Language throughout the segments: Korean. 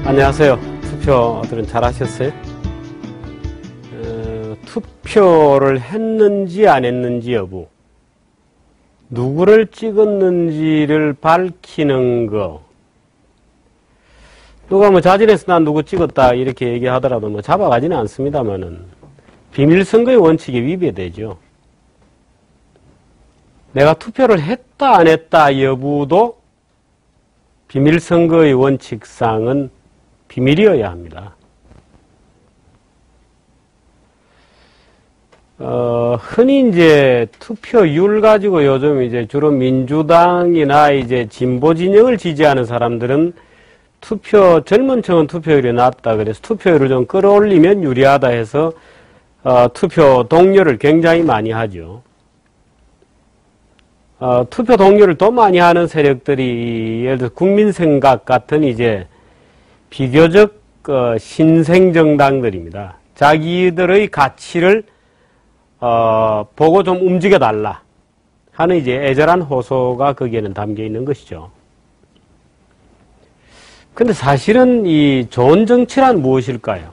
안녕하세요. 투표들은 잘 하셨어요? 투표를 했는지 안 했는지 여부, 누구를 찍었는지를 밝히는 거. 누가 뭐 자진해서 난 누구 찍었다 이렇게 얘기하더라도 뭐 잡아가지는 않습니다만은 비밀선거의 원칙에 위배되죠. 내가 투표를 했다 안 했다 여부도 비밀선거의 원칙상은 비밀이어야 합니다. 흔히 이제 투표율 가지고 요즘 이제 주로 민주당이나 이제 진보 진영을 지지하는 사람들은 젊은 층은 투표율이 낮다. 그래서 투표율을 좀 끌어올리면 유리하다 해서, 투표 동료를 굉장히 많이 하죠. 투표 동료를 더 많이 하는 세력들이 예를 들어 국민생각 같은 이제 비교적 신생 정당들입니다. 자기들의 가치를 보고 좀 움직여달라 하는 이제 애절한 호소가 거기에는 담겨 있는 것이죠. 근데 사실은 이 좋은 정치란 무엇일까요?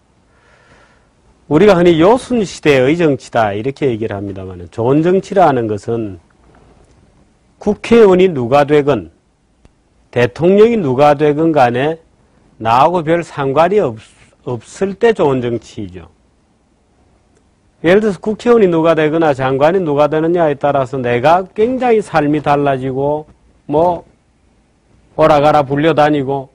우리가 흔히 요순시대의 정치다 이렇게 얘기를 합니다만, 좋은 정치라는 것은 국회의원이 누가 되건 대통령이 누가 되건 간에 나하고 별 상관이 없을 때 좋은 정치이죠. 예를 들어서 국회의원이 누가 되거나 장관이 누가 되느냐에 따라서 내가 굉장히 삶이 달라지고 뭐 오라가라 불려다니고,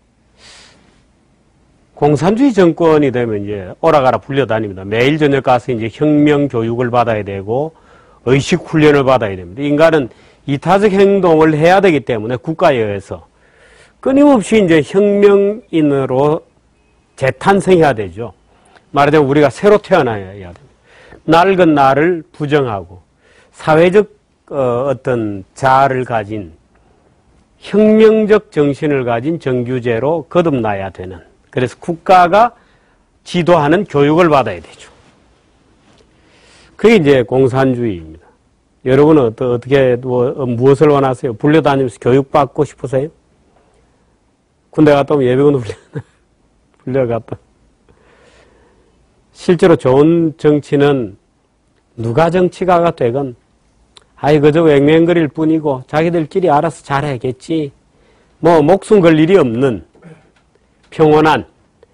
공산주의 정권이 되면 이제 오라가라 불려다닙니다. 매일 저녁 가서 이제 혁명 교육을 받아야 되고 의식 훈련을 받아야 됩니다. 인간은 이타적 행동을 해야 되기 때문에 국가에 의해서 끊임없이 이제 혁명인으로 재탄생해야 되죠. 말하자면 우리가 새로 태어나야 됩니다. 낡은 나를 부정하고 사회적 어떤 자아를 가진 혁명적 정신을 가진 정규제로 거듭나야 되는, 그래서 국가가 지도하는 교육을 받아야 되죠. 그게 이제 공산주의입니다. 여러분은 어떻게 무엇을 원하세요? 불려다니면서 교육받고 싶으세요? 군대 갔다 오면 예비군 불려갔다. 실제로 좋은 정치는 누가 정치가가 되건 그저 왱왱거릴 뿐이고 자기들끼리 알아서 잘해야겠지, 뭐 목숨 걸 일이 없는 평온한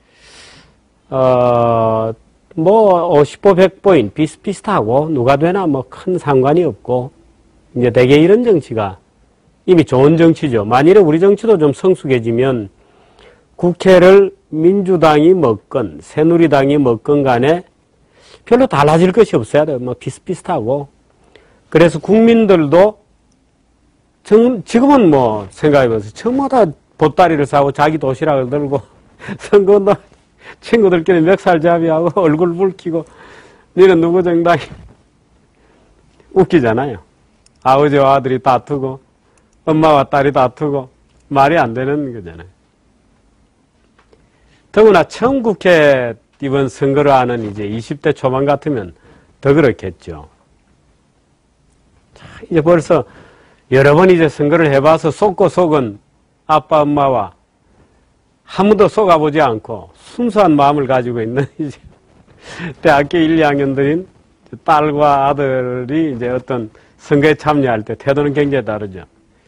50보 100보인 비슷비슷하고 누가 되나 뭐 큰 상관이 없고, 이제 대개 이런 정치가 이미 좋은 정치죠. 만일에 우리 정치도 좀 성숙해지면 국회를 민주당이 먹건 새누리당이 먹건 간에 별로 달라질 것이 없어야 돼요. 뭐 비슷비슷하고. 그래서 국민들도 지금은 뭐 생각해보세요. 저마다 보따리를 사고 자기 도시락을 들고 선거운동 친구들끼리 멱살잡이하고 얼굴 붉히고, 너는 누구 정당이 웃기잖아요. 아버지와 아들이 다투고 엄마와 딸이 다투고 말이 안 되는 거잖아요. 더구나 처음 국회 이번 선거를 하는 이제 20대 초반 같으면 더 그렇겠죠. 이제 벌써 여러 번 이제 선거를 해봐서 속고 속은 아빠 엄마와 한 번도 속아보지 않고 순수한 마음을 가지고 있는 이제 대학교 1, 2학년들인 딸과 아들이 이제 어떤 선거에 참여할 때 태도는 굉장히 다르죠.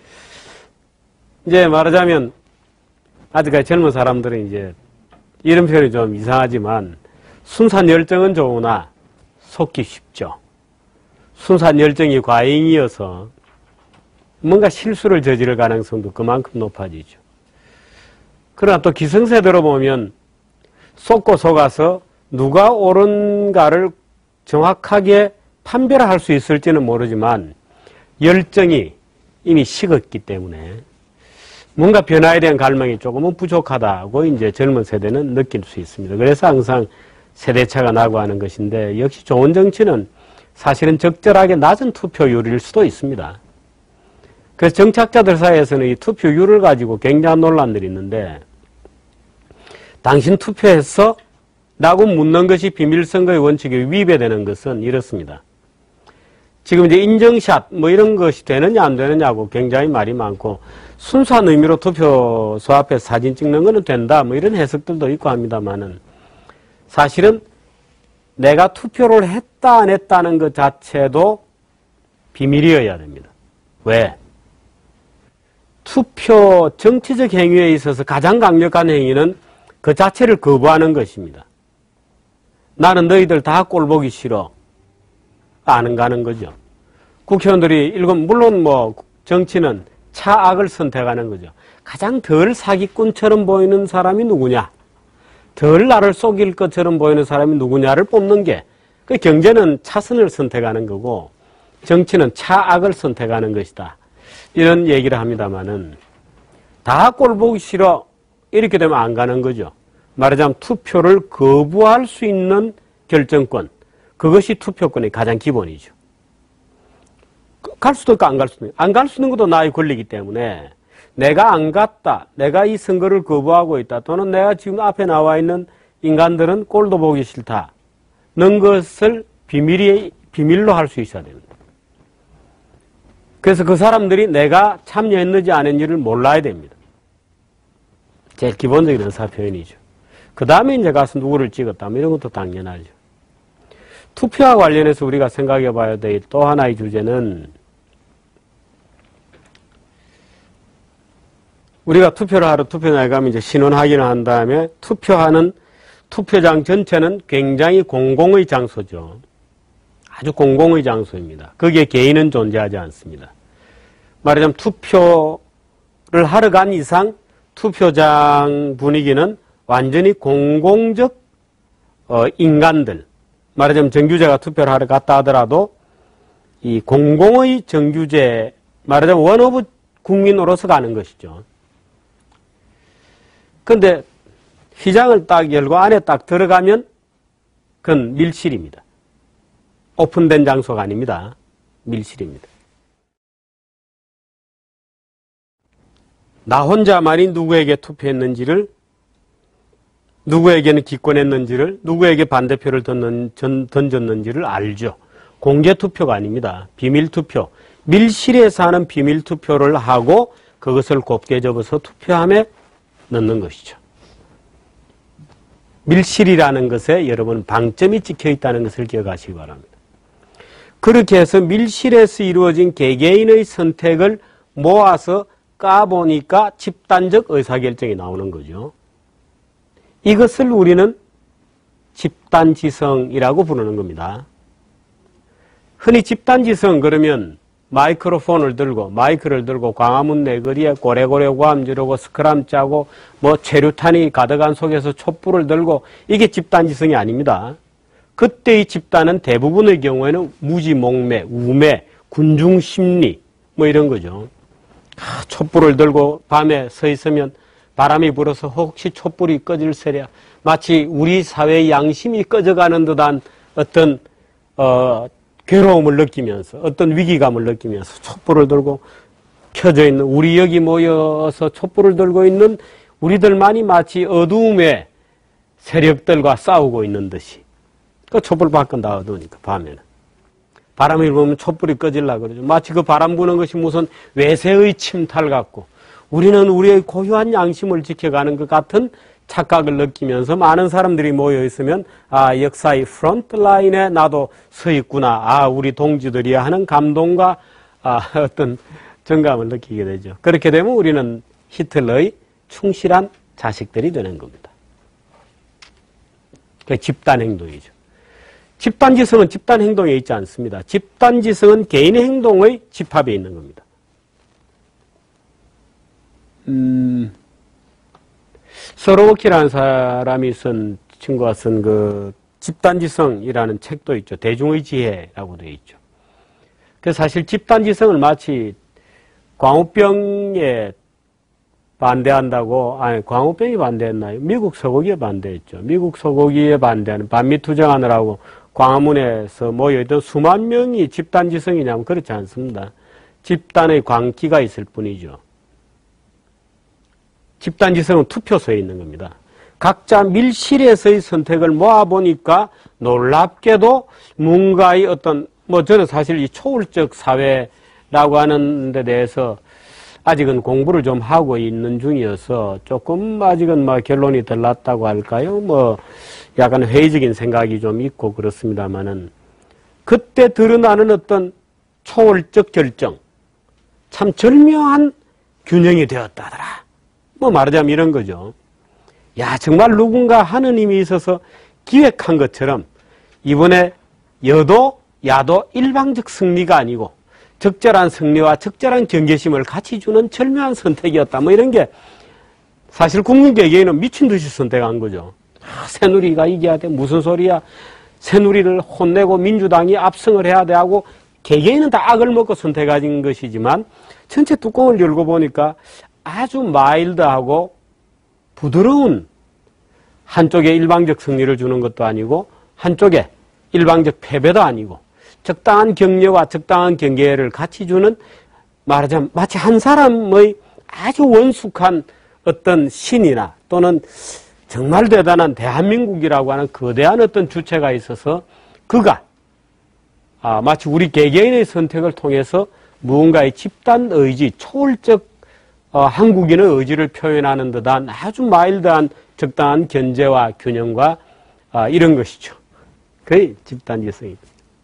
이제 말하자면 아직까지 젊은 사람들은 이제 이런 표현이 좀 이상하지만 순수한 열정은 좋으나 속기 쉽죠. 순수한 열정이 과잉이어서 뭔가 실수를 저지를 가능성도 그만큼 높아지죠. 그러나 또 기성세대로 보면 속고 속아서 누가 옳은가를 정확하게 판별할 수 있을지는 모르지만 열정이 이미 식었기 때문에 뭔가 변화에 대한 갈망이 조금은 부족하다고 이제 젊은 세대는 느낄 수 있습니다. 그래서 항상 세대차가 나고 하는 것인데, 역시 좋은 정치는 사실은 적절하게 낮은 투표율일 수도 있습니다. 그래서 정치학자들 사이에서는 이 투표율을 가지고 굉장한 논란들이 있는데, 당신 투표했어? 라고 묻는 것이 비밀선거의 원칙에 위배되는 것은 이렇습니다. 지금 이제 인증샷 뭐 이런 것이 되느냐 안 되느냐고 굉장히 말이 많고, 순수한 의미로 투표소 앞에서 사진 찍는 거는 된다 뭐 이런 해석들도 있고 합니다만은, 사실은 내가 투표를 했다 안 했다는 것 자체도 비밀이어야 됩니다. 왜? 투표 정치적 행위에 있어서 가장 강력한 행위는 그 자체를 거부하는 것입니다. 나는 너희들 다 꼴 보기 싫어. 안 가는 거죠. 국회의원들이 물론 뭐 정치는 차악을 선택하는 거죠. 가장 덜 사기꾼처럼 보이는 사람이 누구냐, 덜 나를 속일 것처럼 보이는 사람이 누구냐를 뽑는 게, 그 경제는 차선을 선택하는 거고 정치는 차악을 선택하는 것이다, 이런 얘기를 합니다만은, 다 꼴 보기 싫어 이렇게 되면 안 가는 거죠. 말하자면 투표를 거부할 수 있는 결정권, 그것이 투표권의 가장 기본이죠. 갈 수도 있고 안 갈 수도 있고, 안 갈 수 있는 것도 나의 권리이기 때문에 내가 안 갔다, 내가 이 선거를 거부하고 있다, 또는 내가 지금 앞에 나와 있는 인간들은 꼴도 보기 싫다 는 것을 비밀로 할 수 있어야 됩니다. 그래서 그 사람들이 내가 참여했는지 안 했는지를 몰라야 됩니다. 제일 기본적인 의사표현이죠. 그 다음에 이제 가서 누구를 찍었다, 이런 것도 당연하죠. 투표와 관련해서 우리가 생각해 봐야 될 또 하나의 주제는, 우리가 투표를 하러 투표장에 가면 이제 신원 확인을 한 다음에 투표하는 투표장 전체는 굉장히 공공의 장소죠. 아주 공공의 장소입니다. 거기에 개인은 존재하지 않습니다. 말하자면 투표를 하러 간 이상 투표장 분위기는 완전히 공공적 인간들, 말하자면 정규제가 투표를 하러 갔다 하더라도 이 공공의 정규제, 말하자면 원 오브 국민으로서 가는 것이죠. 그런데 휘장을 딱 열고 안에 딱 들어가면 그건 밀실입니다. 오픈된 장소가 아닙니다. 밀실입니다. 나 혼자만이 누구에게 투표했는지를, 누구에게는 기권했는지를, 누구에게 반대표를 던졌는지를 알죠. 공개투표가 아닙니다. 비밀투표. 밀실에서 하는 비밀투표를 하고 그것을 곱게 접어서 투표함에 넣는 것이죠. 밀실이라는 것에 여러분 방점이 찍혀 있다는 것을 기억하시기 바랍니다. 그렇게 해서 밀실에서 이루어진 개개인의 선택을 모아서 까보니까 집단적 의사결정이 나오는 거죠. 이것을 우리는 집단지성이라고 부르는 겁니다. 흔히 집단지성 그러면 마이크를 들고 광화문 내거리에 고래고래 고함 지르고 스크람 짜고 뭐 체류탄이 가득한 속에서 촛불을 들고, 이게 집단지성이 아닙니다. 그때의 집단은 대부분의 경우에는 무지몽매, 우매, 군중심리 뭐 이런 거죠. 촛불을 들고 밤에 서 있으면 바람이 불어서 혹시 촛불이 꺼질세랴, 마치 우리 사회의 양심이 꺼져가는 듯한 어떤 괴로움을 느끼면서, 어떤 위기감을 느끼면서 촛불을 들고 켜져 있는, 우리 여기 모여서 촛불을 들고 있는 우리들만이 마치 어두움의 세력들과 싸우고 있는 듯이, 그 촛불 밖은 다 어두우니까 밤에는 바람이 불면 촛불이 꺼질라 그러죠. 마치 그 바람 부는 것이 무슨 외세의 침탈 같고 우리는 우리의 고유한 양심을 지켜가는 것 같은 착각을 느끼면서 많은 사람들이 모여 있으면, 아, 역사의 프론트 라인에 나도 서 있구나, 아, 우리 동지들이야 하는 감동과 어떤 정감을 느끼게 되죠. 그렇게 되면 우리는 히틀러의 충실한 자식들이 되는 겁니다. 그 집단 행동이죠. 집단지성은 집단 행동에 있지 않습니다. 집단지성은 개인의 행동의 집합에 있는 겁니다. 서로워키라는 사람이 친구가 쓴 그 집단지성이라는 책도 있죠. 대중의 지혜라고 되어 있죠. 그래서 사실 집단지성을 마치 광우병에 반대한다고, 아니, 광우병이 반대했나요? 미국 소고기에 반대했죠. 미국 소고기에 반대하는, 반미 투쟁하느라고 광화문에서 모여있던 수만 명이 집단지성이냐면 그렇지 않습니다. 집단의 광기가 있을 뿐이죠. 집단지성은 투표소에 있는 겁니다. 각자 밀실에서의 선택을 모아보니까 놀랍게도 뭔가의 어떤 뭐 저는 사실 이 초월적 사회라고 하는 데 대해서 아직은 공부를 좀 하고 있는 중이어서 조금 아직은 뭐 결론이 덜 났다고 할까요? 뭐 약간 회의적인 생각이 좀 있고 그렇습니다만은 그때 드러나는 어떤 초월적 결정, 참 절묘한 균형이 되었다더라. 뭐 말하자면 이런 거죠. 야, 정말 누군가 하느님이 있어서 기획한 것처럼 이번에 여도, 야도 일방적 승리가 아니고 적절한 승리와 적절한 경계심을 같이 주는 절묘한 선택이었다. 뭐 이런 게 사실 국민 개개인은 미친 듯이 선택한 거죠. 새누리가 이겨야 돼. 무슨 소리야. 새누리를 혼내고 민주당이 압승을 해야 돼 하고 개개인은 다 악을 먹고 선택한 것이지만 전체 뚜껑을 열고 보니까 아주 마일드하고 부드러운 한쪽에 일방적 승리를 주는 것도 아니고 한쪽에 일방적 패배도 아니고 적당한 격려와 적당한 경계를 같이 주는 말하자면 마치 한 사람의 아주 원숙한 어떤 신이나 또는 정말 대단한 대한민국이라고 하는 거대한 어떤 주체가 있어서 그가 마치 우리 개개인의 선택을 통해서 무언가의 집단 의지, 초월적 한국인의 의지를 표현하는 듯한 아주 마일드한 적당한 견제와 균형과 이런 것이죠. 거의 집단 지성입니다.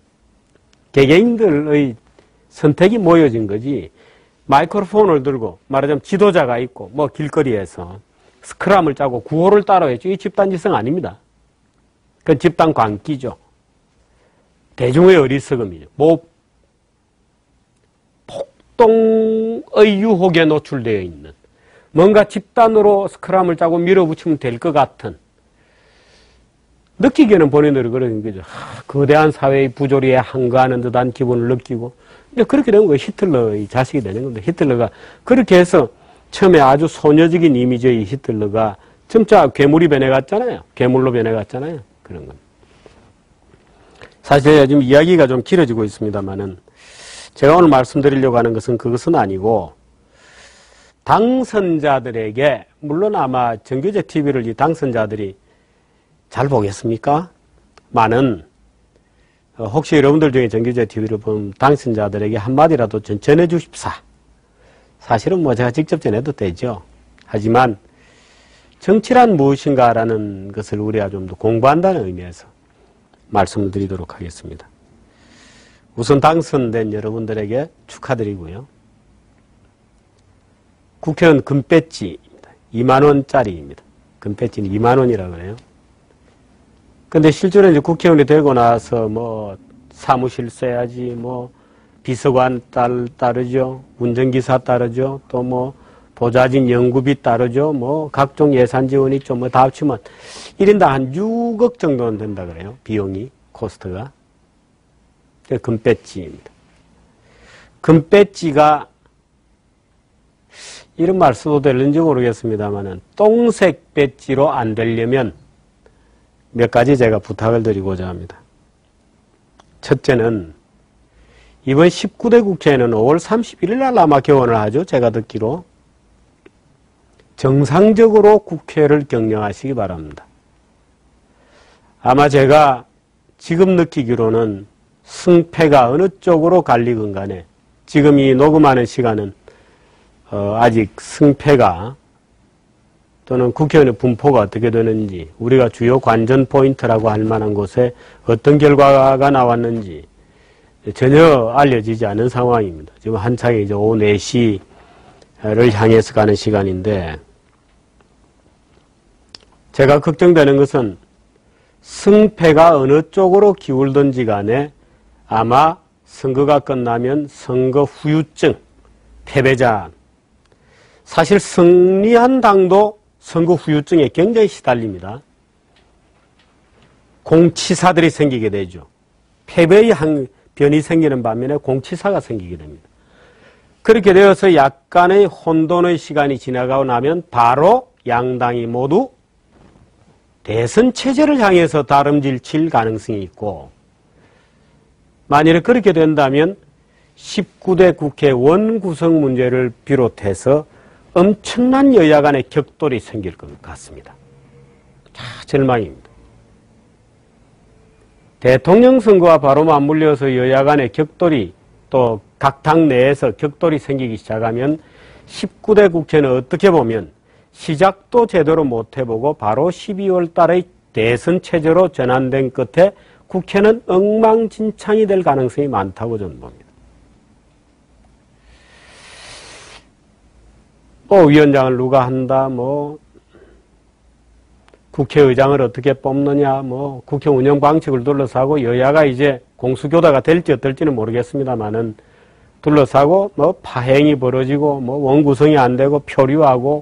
개개인들의 선택이 모여진 거지 마이크로폰을 들고 말하자면 지도자가 있고 뭐 길거리에서 스크럼을 짜고 구호를 따라 했죠. 이 집단 지성 아닙니다. 그건 집단 광기죠. 대중의 어리석음이죠. 뭐 폭동의 유혹에 노출되어 있는 뭔가 집단으로 스크럼을 짜고 밀어붙이면 될 것 같은 느끼기에는 본인들이 그런 거죠. 거대한 사회의 부조리에 한가하는 듯한 기분을 느끼고 근데 그렇게 된 거예요. 히틀러의 자식이 되는 건데 히틀러가 그렇게 해서 처음에 아주 소녀적인 이미지의 히틀러가 점차 괴물이 변해갔잖아요. 괴물로 변해갔잖아요. 그런 건. 사실 지금 이야기가 좀 길어지고 있습니다만은 제가 오늘 말씀드리려고 하는 것은 그것은 아니고 당선자들에게 물론 아마 정규제 TV를 이 당선자들이 잘 보겠습니까? 많은 혹시 여러분들 중에 정규제 TV를 본 당선자들에게 한마디라도 전해 주십사. 사실은 뭐 제가 직접 전해도 되죠. 하지만 정치란 무엇인가라는 것을 우리가 좀 더 공부한다는 의미에서 말씀을 드리도록 하겠습니다. 우선 당선된 여러분들에게 축하드리고요. 국회의원 금배지입니다. 2만원짜리입니다. 금배지는 2만원이라고 그래요. 근데 실제로 이제 국회의원이 되고 나서 뭐 사무실 써야지, 뭐 비서관 따르죠, 운전기사 따르죠, 또 뭐 보좌진 연구비 따르죠, 뭐 각종 예산 지원이 좀 뭐 다 합치면 1인당 한 6억 정도는 된다 그래요. 비용이, 코스트가. 금배지입니다. 금배지가 이런 말 써도 될는지 모르겠습니다만은 똥색 배지로 안 되려면 몇 가지 제가 부탁을 드리고자 합니다. 첫째는 이번 19대 국회에는 5월 31일 날 아마 개원을 하죠. 제가 듣기로. 정상적으로 국회를 경영하시기 바랍니다. 아마 제가 지금 느끼기로는 승패가 어느 쪽으로 갈리건 간에 지금 이 녹음하는 시간은 아직 승패가 또는 국회의원의 분포가 어떻게 되는지 우리가 주요 관전 포인트라고 할 만한 곳에 어떤 결과가 나왔는지 전혀 알려지지 않은 상황입니다. 지금 한창 이제 오후 4시를 향해서 가는 시간인데 제가 걱정되는 것은 승패가 어느 쪽으로 기울든지 간에 아마 선거가 끝나면 선거 후유증, 패배자 사실 승리한 당도 선거 후유증에 굉장히 시달립니다. 공치사들이 생기게 되죠. 패배의 변이 생기는 반면에 공치사가 생기게 됩니다. 그렇게 되어서 약간의 혼돈의 시간이 지나가고 나면 바로 양당이 모두 대선 체제를 향해서 다름질 칠 가능성이 있고 만일에 그렇게 된다면 19대 국회 원구성 문제를 비롯해서 엄청난 여야 간의 격돌이 생길 것 같습니다. 자, 절망입니다. 대통령 선거와 바로 맞물려서 여야 간의 격돌이 또 각 당 내에서 격돌이 생기기 시작하면 19대 국회는 어떻게 보면 시작도 제대로 못 해보고 바로 12월 달의 대선 체제로 전환된 끝에 국회는 엉망진창이 될 가능성이 많다고 저는 봅니다. 위원장을 누가 한다, 국회의장을 어떻게 뽑느냐, 국회 운영 방식을 둘러싸고 여야가 이제 공수교대가 될지 어떨지는 모르겠습니다만은 둘러싸고 파행이 벌어지고 원구성이 안 되고 표류하고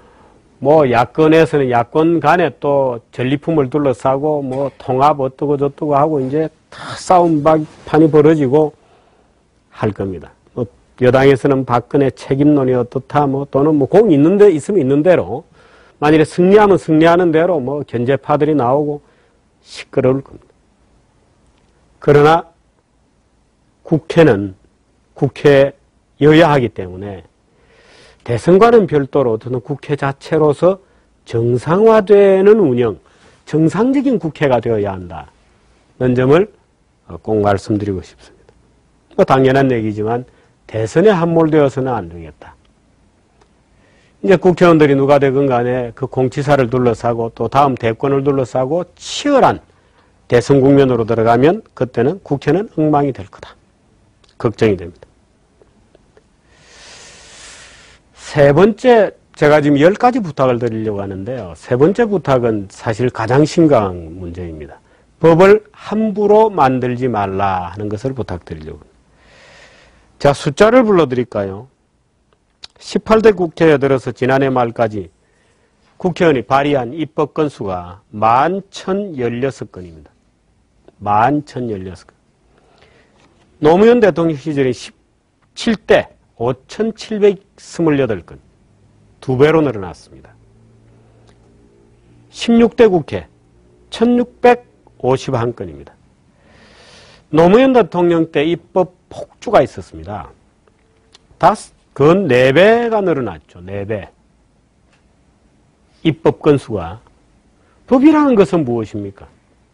야권에서는 야권 간에 또 전리품을 둘러싸고 통합 어떠고 저떠고 하고 이제 다 싸움판이 벌어지고 할 겁니다. 여당에서는 박근혜 책임론이 어떻다 또는 공 있는데 있으면 있는 대로 만일에 승리하면 승리하는 대로 견제파들이 나오고 시끄러울 겁니다. 그러나 국회는 국회 여야하기 때문에 대선과는 별도로 저는 국회 자체로서 정상화되는 운영, 정상적인 국회가 되어야 한다는 점을 꼭 말씀드리고 싶습니다. 당연한 얘기지만 대선에 함몰되어서는 안 되겠다. 이제 국회의원들이 누가 되건 간에 그 공치사를 둘러싸고 또 다음 대권을 둘러싸고 치열한 대선 국면으로 들어가면 그때는 국회는 엉망이 될 거다. 걱정이 됩니다. 세 번째, 제가 지금 10가지 부탁을 드리려고 하는데요. 세 번째 부탁은 사실 가장 심각한 문제입니다. 법을 함부로 만들지 말라 하는 것을 부탁드리려고 합니다. 자, 숫자를 불러드릴까요? 18대 국회에 들어서 지난해 말까지 국회의원이 발의한 입법 건수가 11,016건입니다. 11,016건. 노무현 대통령 시절에 17대 5,728건. 2배로 늘어났습니다. 16대 국회 1,651건입니다. 노무현 대통령 때 입법 폭주가 있었습니다. 그건 4배가 늘어났죠. 4배. 입법 건수가. 법이라는 것은 무엇입니까?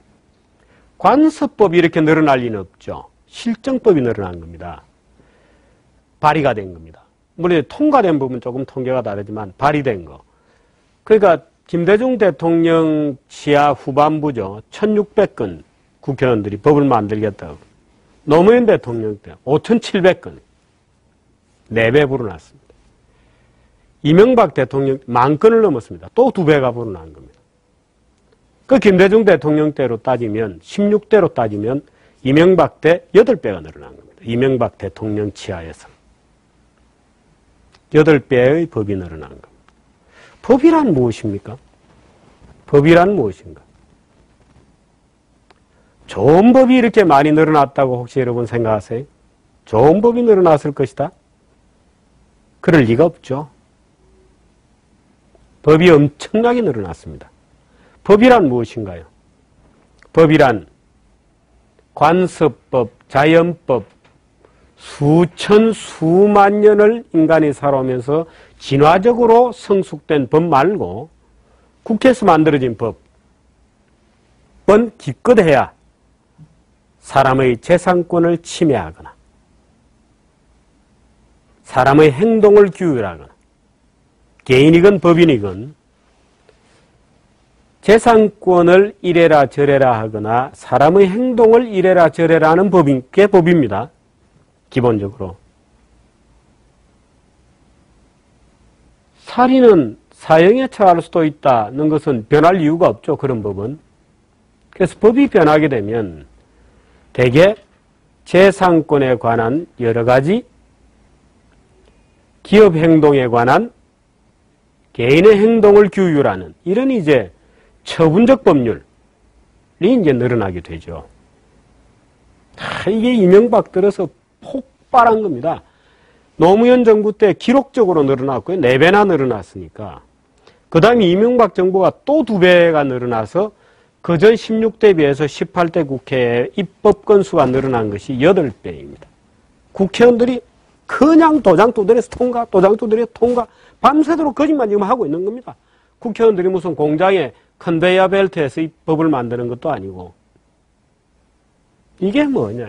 관습법이 이렇게 늘어날 리는 없죠. 실정법이 늘어난 겁니다. 발의가 된 겁니다. 물론 통과된 부분 조금 통계가 다르지만 발의된 거. 그러니까 김대중 대통령 치하 후반부죠. 1,600건 국회의원들이 법을 만들겠다고. 노무현 대통령 때 5,700건. 4배 불어났습니다. 이명박 대통령 10,000건을 넘었습니다. 또 2배가 불어난 겁니다. 그 김대중 대통령 때로 따지면 16대로 따지면 이명박 때 8배가 늘어난 겁니다. 이명박 대통령 치하에서. 8배의 법이 늘어난 겁니다. 법이란 무엇입니까? 법이란 무엇인가? 좋은 법이 이렇게 많이 늘어났다고 혹시 여러분 생각하세요? 좋은 법이 늘어났을 것이다? 그럴 리가 없죠. 법이 엄청나게 늘어났습니다. 법이란 무엇인가요? 법이란 관습법, 자연법, 수천, 수만 년을 인간이 살아오면서 진화적으로 성숙된 법 말고 국회에서 만들어진 법은 기껏해야 사람의 재산권을 침해하거나 사람의 행동을 규율하거나 개인이건 법인이건 재산권을 이래라 저래라 하거나 사람의 행동을 이래라 저래라 하는 게 법입니다. 기본적으로. 살인은 사형에 처할 수도 있다는 것은 변할 이유가 없죠. 그런 법은. 그래서 법이 변하게 되면 대개 재산권에 관한 여러 가지 기업 행동에 관한 개인의 행동을 규율하는 이런 이제 처분적 법률이 이제 늘어나게 되죠. 이게 이명박 들어서 폭발한 겁니다. 노무현 정부 때 기록적으로 늘어났고요. 4배나 늘어났으니까. 그 다음에 이명박 정부가 또 2배가 늘어나서 그전 16대 비해서 18대 국회에 입법 건수가 늘어난 것이 8배입니다. 국회의원들이 그냥 도장 두드려서 통과, 도장 두드려서 통과, 밤새도록 거짓말 지금 하고 있는 겁니다. 국회의원들이 무슨 공장에 컨베이어 벨트에서 이 법을 만드는 것도 아니고 이게 뭐냐.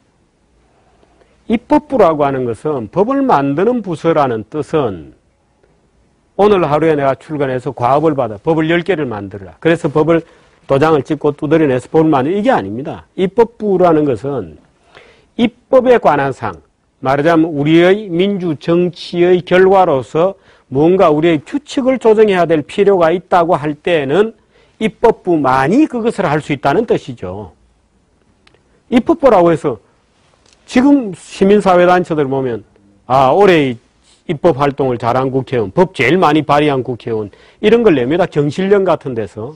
입법부라고 하는 것은 법을 만드는 부서라는 뜻은 오늘 하루에 내가 출근해서 과업을 받아 법을 10개를 만들어라. 그래서 법을 도장을 찍고 두드려내서 법을 만들어. 이게 아닙니다. 입법부라는 것은 입법에 관한 사항, 말하자면 우리의 민주 정치의 결과로서 뭔가 우리의 규칙을 조정해야 될 필요가 있다고 할 때에는 입법부만이 그것을 할 수 있다는 뜻이죠. 입법부라고 해서 지금 시민사회단체들 보면 올해 입법활동을 잘한 국회의원, 법 제일 많이 발의한 국회의원 이런 걸 냅니다. 경실련 같은 데서.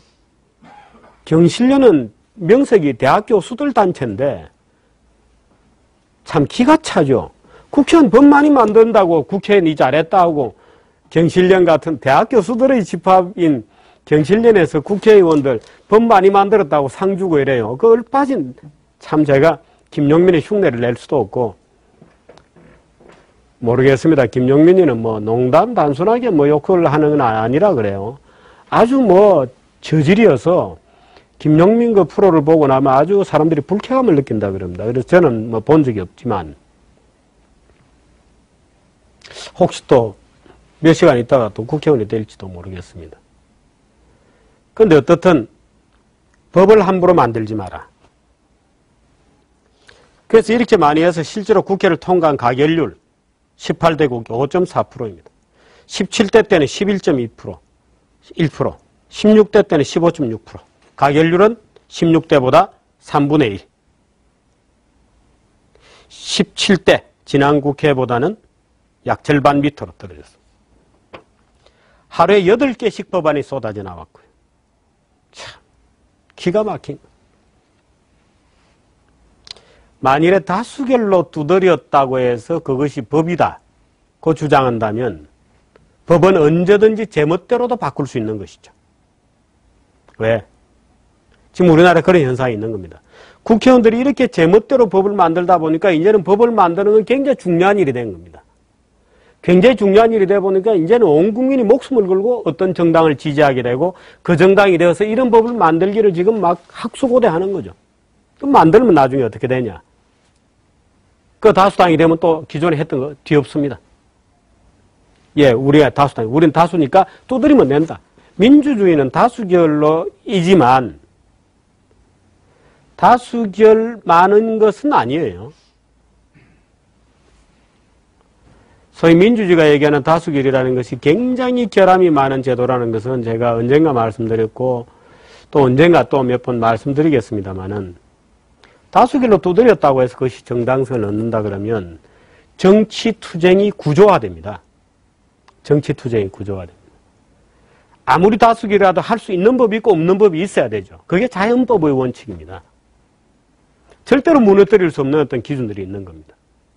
경실련은 명색이 대학교 수들단체인데 참 기가 차죠. 국회의원 법 많이 만든다고 국회의원이 잘했다 하고 경실련 같은 대학교 수들의 집합인 경실련에서 국회의원들 법 많이 만들었다고 상 주고 이래요. 그걸 빠진 참 제가 김용민의 흉내를 낼 수도 없고 모르겠습니다. 김용민이는 뭐 농담 단순하게 뭐 욕을 하는 건 아니라 그래요. 아주 뭐 저질이어서 김용민 그 프로를 보고 나면 아주 사람들이 불쾌감을 느낀다 그럽니다. 그래서 저는 뭐 본 적이 없지만 혹시 또 몇 시간 있다가 또 국회의원이 될지도 모르겠습니다. 그런데 어떻든 법을 함부로 만들지 마라. 그래서 이렇게 많이 해서 실제로 국회를 통과한 가결률 18대 국회 5.4%입니다. 17대 때는 11.2%, 1%, 16대 때는 15.6%. 가결률은 16대보다 3분의 1. 17대 지난 국회보다는 약 절반 밑으로 떨어졌습니다. 하루에 8개씩 법안이 쏟아져 나왔고요. 참 기가 막힌. 만일에 다수결로 두드렸다고 해서 그것이 법이다 고 주장한다면 법은 언제든지 제멋대로도 바꿀 수 있는 것이죠. 왜? 지금 우리나라에 그런 현상이 있는 겁니다. 국회의원들이 이렇게 제멋대로 법을 만들다 보니까 이제는 법을 만드는 건 굉장히 중요한 일이 된 겁니다. 굉장히 중요한 일이 되다 보니까 이제는 온 국민이 목숨을 걸고 어떤 정당을 지지하게 되고 그 정당이 되어서 이런 법을 만들기를 지금 막 학수고대하는 거죠. 그럼 만들면 나중에 어떻게 되냐. 그 다수당이 되면 또 기존에 했던 거 뒤엎습니다. 예, 우리가 다수당, 우린 다수니까 두드리면 된다. 민주주의는 다수결로이지만 다수결 많은 것은 아니에요. 소위 민주주의가 얘기하는 다수결이라는 것이 굉장히 결함이 많은 제도라는 것은 제가 언젠가 말씀드렸고 또 언젠가 또 몇 번 말씀드리겠습니다만은 다수결로 두드렸다고 해서 그것이 정당성을 얻는다 그러면 정치투쟁이 구조화됩니다. 정치투쟁이 구조화됩니다. 아무리 다수결이라도 할 수 있는 법이 있고 없는 법이 있어야 되죠. 그게 자연법의 원칙입니다. 절대로 무너뜨릴 수 없는 어떤 기준들이 있는 겁니다.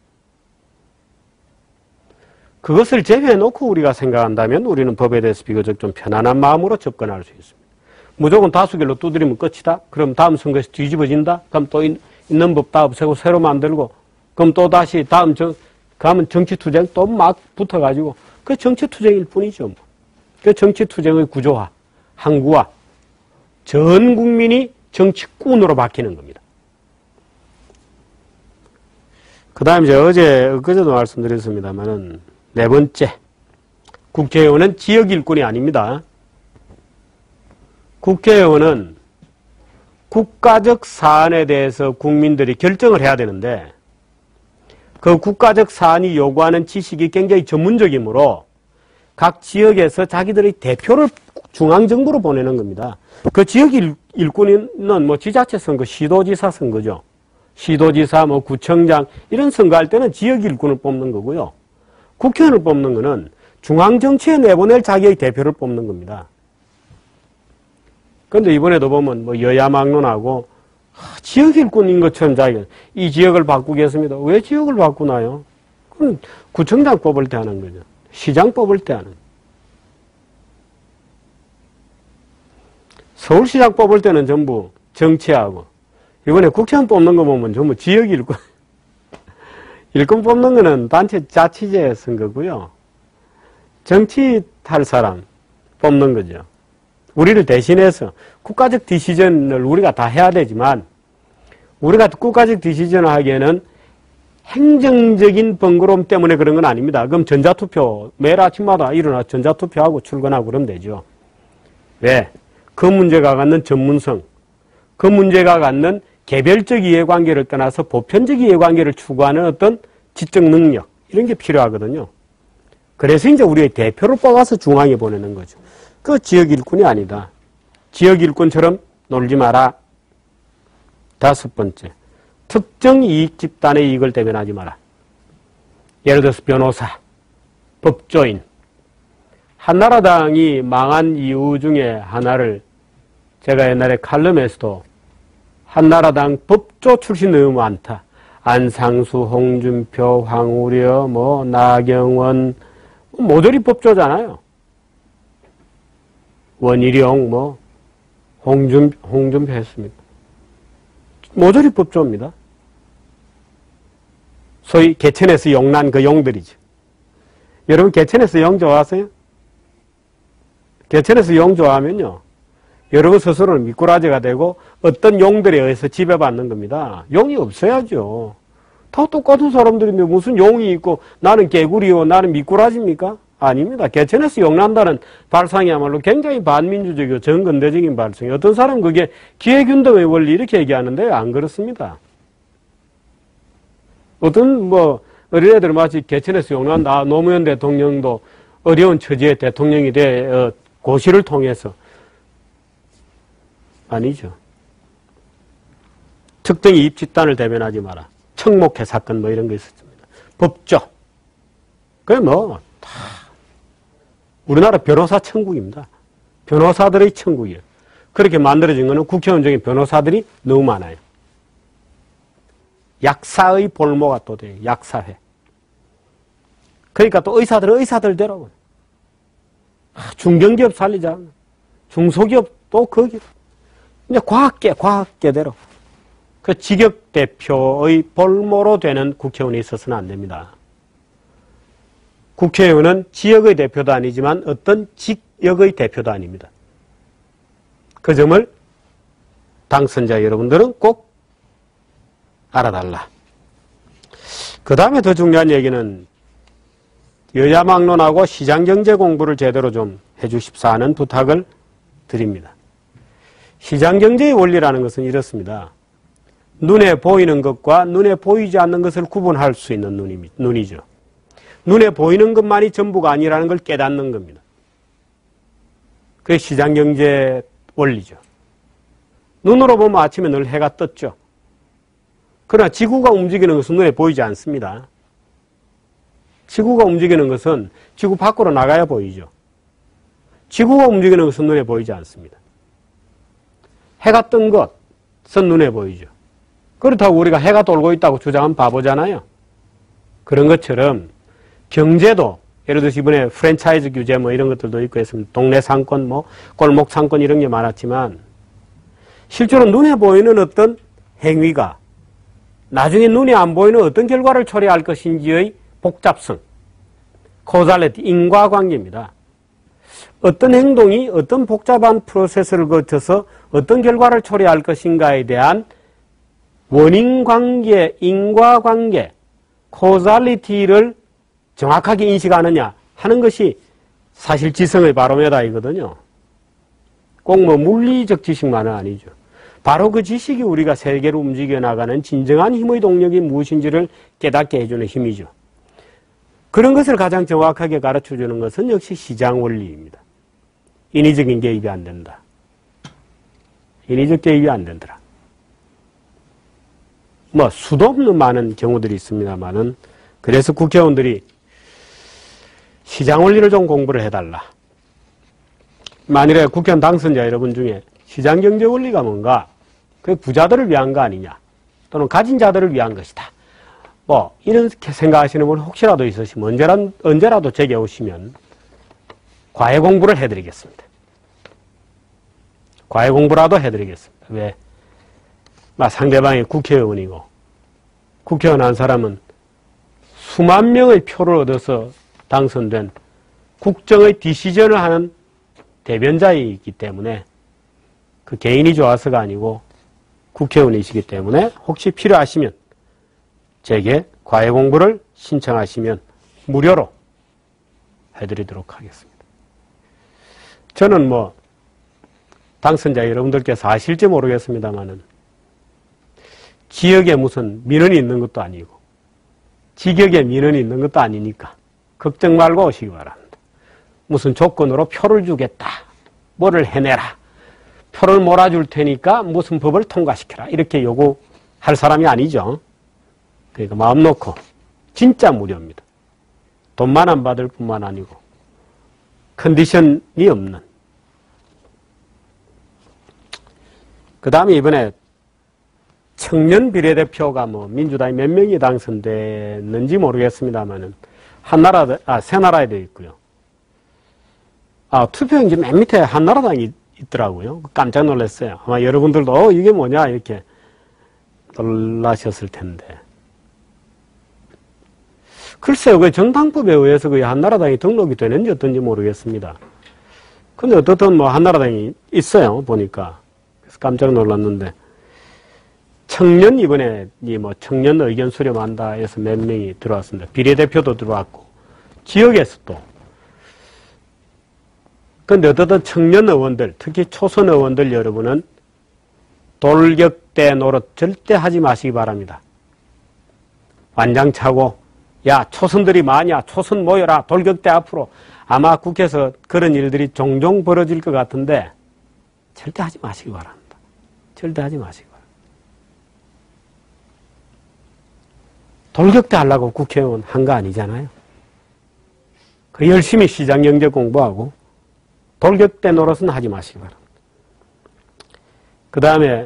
그것을 제외해놓고 우리가 생각한다면 우리는 법에 대해서 비교적 좀 편안한 마음으로 접근할 수 있습니다. 무조건 다수결로 두드리면 끝이다? 그럼 다음 선거에서 뒤집어진다? 그럼 또 있는 법 다 없애고 새로 만들고 그럼 또 다시 가면 정치투쟁 또 막 붙어가지고 그 정치투쟁일 뿐이죠. 그 정치투쟁의 구조화, 항구화, 전 국민이 정치꾼으로 바뀌는 겁니다. 그 다음에 이제 엊그제도 말씀드렸습니다만은 네 번째, 국회의원은 지역 일꾼이 아닙니다. 국회의원은 국가적 사안에 대해서 국민들이 결정을 해야 되는데 그 국가적 사안이 요구하는 지식이 굉장히 전문적이므로 각 지역에서 자기들의 대표를 중앙정부로 보내는 겁니다. 그 지역 일꾼은 뭐 지자체 선거, 시도지사 선거죠. 시도지사, 뭐 구청장 이런 선거할 때는 지역 일꾼을 뽑는 거고요. 국회의원을 뽑는 거는 중앙정치에 내보낼 자기의 대표를 뽑는 겁니다. 그런데 이번에도 보면 뭐 여야 막론하고 지역 일꾼인 것처럼 자기가 이 지역을 바꾸겠습니다. 왜 지역을 바꾸나요? 그건 구청장 뽑을 때 하는 거죠. 시장 뽑을 때 하는. 서울시장 뽑을 때는 전부 정치하고 이번에 국회의원 뽑는 거 보면 전부 지역 일꾼. 일꾼 뽑는 거는 단체 자치제 선거고요. 정치할 사람 뽑는 거죠. 우리를 대신해서 국가적 디시전을 우리가 다 해야 되지만 우리가 국가적 디시전을 하기에는 행정적인 번거로움 때문에 그런 건 아닙니다. 그럼 전자투표 매일 아침마다 일어나 전자투표하고 출근하고 그러면 되죠. 왜? 그 문제가 갖는 전문성, 그 문제가 갖는 개별적 이해관계를 떠나서 보편적 이해관계를 추구하는 어떤 지적 능력, 이런 게 필요하거든요. 그래서 이제 우리의 대표를 뽑아서 중앙에 보내는 거죠. 그 지역 일꾼이 아니다. 지역 일꾼처럼 놀지 마라. 다섯 번째, 특정 이익 집단의 이익을 대변하지 마라. 예를 들어서 변호사, 법조인. 한나라당이 망한 이유 중에 하나를 제가 옛날에 칼럼에서도 한나라당 법조 출신 너무 많다. 안상수, 홍준표, 황우려, 나경원, 모조리 법조잖아요. 원희룡, 홍준표 했습니다. 모조리 법조입니다. 소위 개천에서 용난 그 용들이죠. 여러분 개천에서 용 좋아하세요? 개천에서 용 좋아하면요, 여러분 스스로는 미꾸라지가 되고 어떤 용들에 의해서 지배받는 겁니다. 용이 없어야죠. 다 똑같은 사람들인데 무슨 용이 있고 나는 개구리요, 나는 미꾸라지입니까? 아닙니다. 개천에서 용난다는 발상이야말로 굉장히 반민주적이고 정근대적인 발상이에요. 어떤 사람은 그게 기회균등의 원리 이렇게 얘기하는데 안 그렇습니다. 어떤 어린애들 마치 개천에서 용난다. 노무현 대통령도 어려운 처지에 대통령이 돼 고시를 통해서 아니죠. 특정 이익 집단을 대변하지 마라. 청목회 사건 이런 거 있었습니다. 법조. 그게 다 우리나라 변호사 천국입니다. 변호사들의 천국이에요. 그렇게 만들어진 거는 국회의원 중에 변호사들이 너무 많아요. 약사의 볼모가 또 돼요. 약사회. 그러니까 또 의사들은 의사들대로 중견기업 살리자. 중소기업 또 거기. 이제 과학계대로. 그 직역 대표의 볼모로 되는 국회의원이 있어서는 안 됩니다. 국회의원은 지역의 대표도 아니지만 어떤 직역의 대표도 아닙니다. 그 점을 당선자 여러분들은 꼭 알아달라. 그 다음에 더 중요한 얘기는 여야 막론하고 시장경제 공부를 제대로 좀 해주십사 하는 부탁을 드립니다. 시장경제의 원리라는 것은 이렇습니다. 눈에 보이는 것과 눈에 보이지 않는 것을 구분할 수 있는 눈이죠. 눈에 보이는 것만이 전부가 아니라는 걸 깨닫는 겁니다. 그게 시장경제 원리죠. 눈으로 보면 아침에 늘 해가 떴죠. 그러나 지구가 움직이는 것은 눈에 보이지 않습니다. 지구가 움직이는 것은 지구 밖으로 나가야 보이죠. 지구가 움직이는 것은 눈에 보이지 않습니다. 해가 뜬 것은 눈에 보이죠. 그렇다고 우리가 해가 돌고 있다고 주장하면 바보잖아요. 그런 것처럼 경제도 예를 들어서 이번에 프랜차이즈 규제 이런 것들도 있고 했습니다. 동네 상권, 골목 상권 이런 게 많았지만 실제로 눈에 보이는 어떤 행위가 나중에 눈에 안 보이는 어떤 결과를 초래할 것인지의 복잡성, 코잘리티, 인과관계입니다. 어떤 행동이 어떤 복잡한 프로세스를 거쳐서 어떤 결과를 초래할 것인가에 대한 원인관계, 인과관계, 코잘리티를 정확하게 인식하느냐 하는 것이 사실 지성의 바로메다이거든요. 꼭 물리적 지식만은 아니죠. 바로 그 지식이 우리가 세계로 움직여 나가는 진정한 힘의 동력이 무엇인지를 깨닫게 해주는 힘이죠. 그런 것을 가장 정확하게 가르쳐주는 것은 역시 시장 원리입니다. 인위적인 개입이 안 된다. 인위적 개입이 안 된다. 수도 없는 많은 경우들이 있습니다만은 그래서 국회의원들이 시장 원리를 좀 공부를 해달라. 만일에 국회의원 당선자 여러분 중에 시장 경제 원리가 뭔가? 그게 부자들을 위한 거 아니냐? 또는 가진 자들을 위한 것이다. 이렇게 생각하시는 분 혹시라도 있으시면 언제라도 제게 오시면 과외 공부를 해드리겠습니다. 과외 공부라도 해드리겠습니다. 왜? 상대방이 국회의원이고 국회의원 한 사람은 수만 명의 표를 얻어서 당선된 국정의 디시전을 하는 대변자이기 때문에 그 개인이 좋아서가 아니고 국회의원이시기 때문에 혹시 필요하시면 제게 과외 공부를 신청하시면 무료로 해드리도록 하겠습니다. 저는 뭐 당선자 여러분들께서 아실지 모르겠습니다만은 지역에 무슨 민원이 있는 것도 아니고 직역에 민원이 있는 것도 아니니까 걱정 말고 오시기 바랍니다. 무슨 조건으로 표를 주겠다. 뭐를 해내라. 표를 몰아줄 테니까 무슨 법을 통과시켜라. 이렇게 요구할 사람이 아니죠. 그러니까 마음 놓고 진짜 무료입니다. 돈만 안 받을 뿐만 아니고 컨디션이 없는. 그 다음에 이번에 청년 비례대표가 뭐 민주당이 몇 명이 당선됐는지 모르겠습니다만은 새나라에 되어 있고요. 투표용지 맨 밑에 한나라당이 있더라고요. 깜짝 놀랐어요. 아마 여러분들도 이게 뭐냐 이렇게 놀라셨을 텐데. 글쎄요, 그 정당법에 의해서 그 한나라당이 등록이 되는지 어떤지 모르겠습니다. 근데 어떻든 뭐 한나라당이 있어요, 보니까. 그래서 깜짝 놀랐는데. 청년 이번에 뭐 청년 의견 수렴한다 해서 몇 명이 들어왔습니다. 비례대표도 들어왔고, 지역에서 또. 근데 어떻든 청년 의원들, 특히 초선 의원들 여러분은 돌격대 노릇 절대 하지 마시기 바랍니다. 완장차고, 야, 초선들이 많냐? 초선 모여라. 돌격대 앞으로. 아마 국회에서 그런 일들이 종종 벌어질 것 같은데 절대 하지 마시기 바랍니다. 절대 하지 마시기 바랍니다. 돌격대 하려고 국회의원 한 거 아니잖아요. 그 열심히 시장 경제 공부하고 돌격대 노릇은 하지 마시기 바랍니다. 그 다음에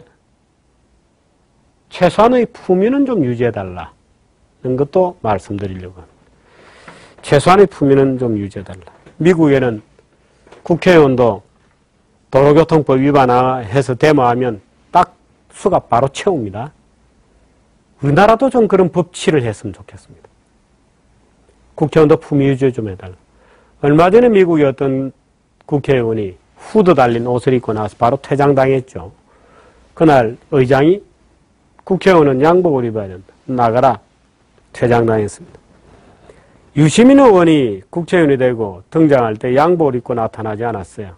최소한의 품위는 좀 유지해달라. 는 것도 말씀드리려고 합니다. 최소한의 품위는 좀 유지해달라. 미국에는 국회의원도 도로교통법 위반해서 데모하면 딱 수갑 바로 채웁니다. 우리나라도 좀 그런 법치를 했으면 좋겠습니다. 국회의원도 품위 유지 좀 해달라. 얼마 전에 미국의 어떤 국회의원이 후드 달린 옷을 입고 나와서 바로 퇴장당했죠. 그날 의장이 국회의원은 양복을 입어야 된다. 나가라. 퇴장당했습니다. 유시민 의원이 국회의원이 되고 등장할 때 양복을 입고 나타나지 않았어요.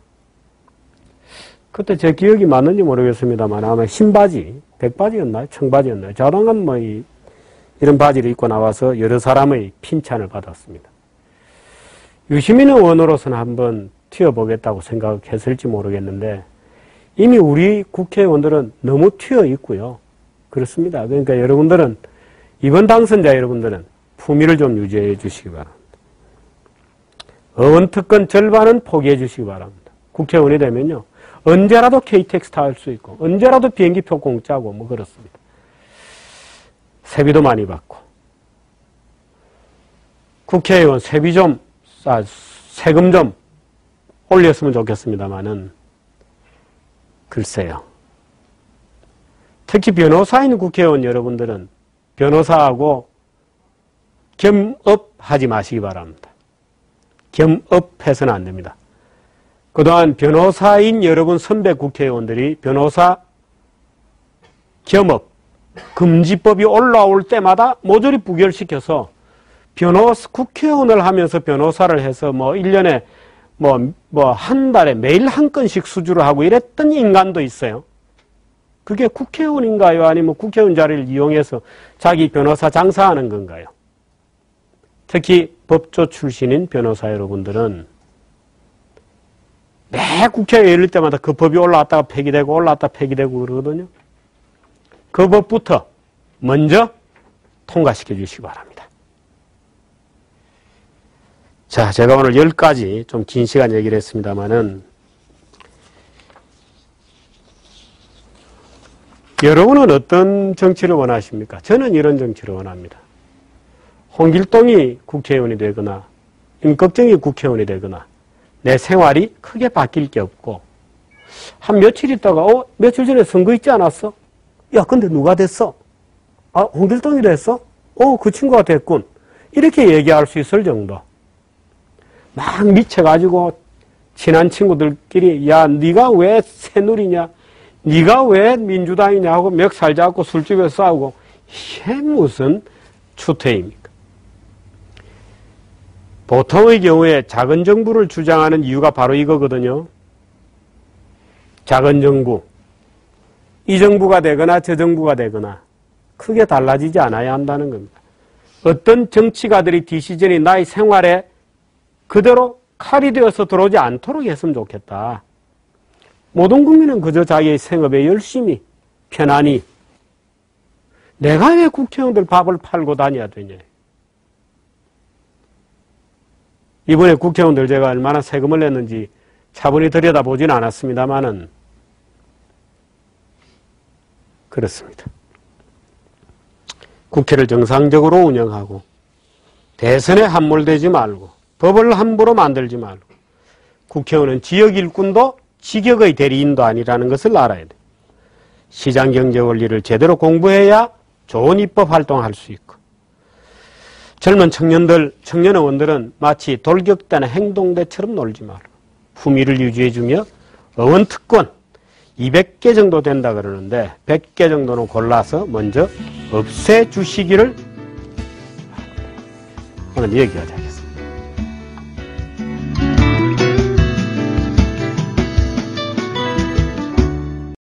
그때 제 기억이 맞는지 모르겠습니다만 아마 흰 바지, 백바지였나요? 청바지였나요? 자당한 뭐 이런 바지를 입고 나와서 여러 사람의 핀찬을 받았습니다. 유시민 의원으로서는 한번 튀어보겠다고 생각했을지 모르겠는데 이미 우리 국회의원들은 너무 튀어 있고요. 그렇습니다. 그러니까 여러분들은 이번 당선자 여러분들은 품위를 좀 유지해 주시기 바랍니다. 의원특권 절반은 포기해 주시기 바랍니다. 국회의원이 되면요. 언제라도 KTX 탈 수 있고 언제라도 비행기표 공짜고 뭐 그렇습니다. 세비도 많이 받고 국회의원 세금 좀 올렸으면 좋겠습니다만은 글쎄요. 특히 변호사인 국회의원 여러분들은 변호사하고 겸업하지 마시기 바랍니다. 겸업해서는 안 됩니다. 그동안 변호사인 여러분 선배 국회의원들이 변호사 겸업 금지법이 올라올 때마다 모조리 부결시켜서 국회의원을 하면서 변호사를 해서 뭐 1년에 한 달에 매일 한 건씩 수주를 하고 이랬던 인간도 있어요. 그게 국회의원인가요? 아니면 국회의원 자리를 이용해서 자기 변호사 장사하는 건가요? 특히 법조 출신인 변호사 여러분들은 매 국회에 열릴 때마다 그 법이 올라왔다가 폐기되고 올라왔다가 폐기되고 그러거든요. 그 법부터 먼저 통과시켜 주시기 바랍니다. 자, 제가 오늘 10가지 좀 긴 시간 얘기를 했습니다만은 여러분은 어떤 정치를 원하십니까? 저는 이런 정치를 원합니다. 홍길동이 국회의원이 되거나 임꺽정이 국회의원이 되거나 내 생활이 크게 바뀔 게 없고 한 며칠 있다가 며칠 전에 선거 있지 않았어? 야, 근데 누가 됐어? 홍길동이 됐어? 그 친구가 됐군. 이렇게 얘기할 수 있을 정도. 막 미쳐가지고 친한 친구들끼리 야, 네가 왜 새누리냐? 네가 왜 민주당이냐고 멱살 잡고 술집에서 싸우고 이게 무슨 추태입니까? 보통의 경우에 작은 정부를 주장하는 이유가 바로 이거거든요. 작은 정부. 이 정부가 되거나 저 정부가 되거나 크게 달라지지 않아야 한다는 겁니다. 어떤 정치가들이 디시전이 나의 생활에 그대로 칼이 되어서 들어오지 않도록 했으면 좋겠다. 모든 국민은 그저 자기의 생업에 열심히 편안히 내가 왜 국회의원들 밥을 팔고 다녀야 되냐. 이번에 국회의원들 제가 얼마나 세금을 냈는지 차분히 들여다보지는 않았습니다만은 그렇습니다. 국회를 정상적으로 운영하고 대선에 함몰되지 말고 법을 함부로 만들지 말고 국회의원은 지역 일꾼도 직역의 대리인도 아니라는 것을 알아야 돼요. 시장경제 원리를 제대로 공부해야 좋은 입법 활동할 수 있고 젊은 청년 의원들은 마치 돌격대나 행동대처럼 놀지 말고 품위를 유지해주며 의원특권 200개 정도 된다 그러는데 100개 정도는 골라서 먼저 없애주시기를 오늘 여기까지 하겠습니다.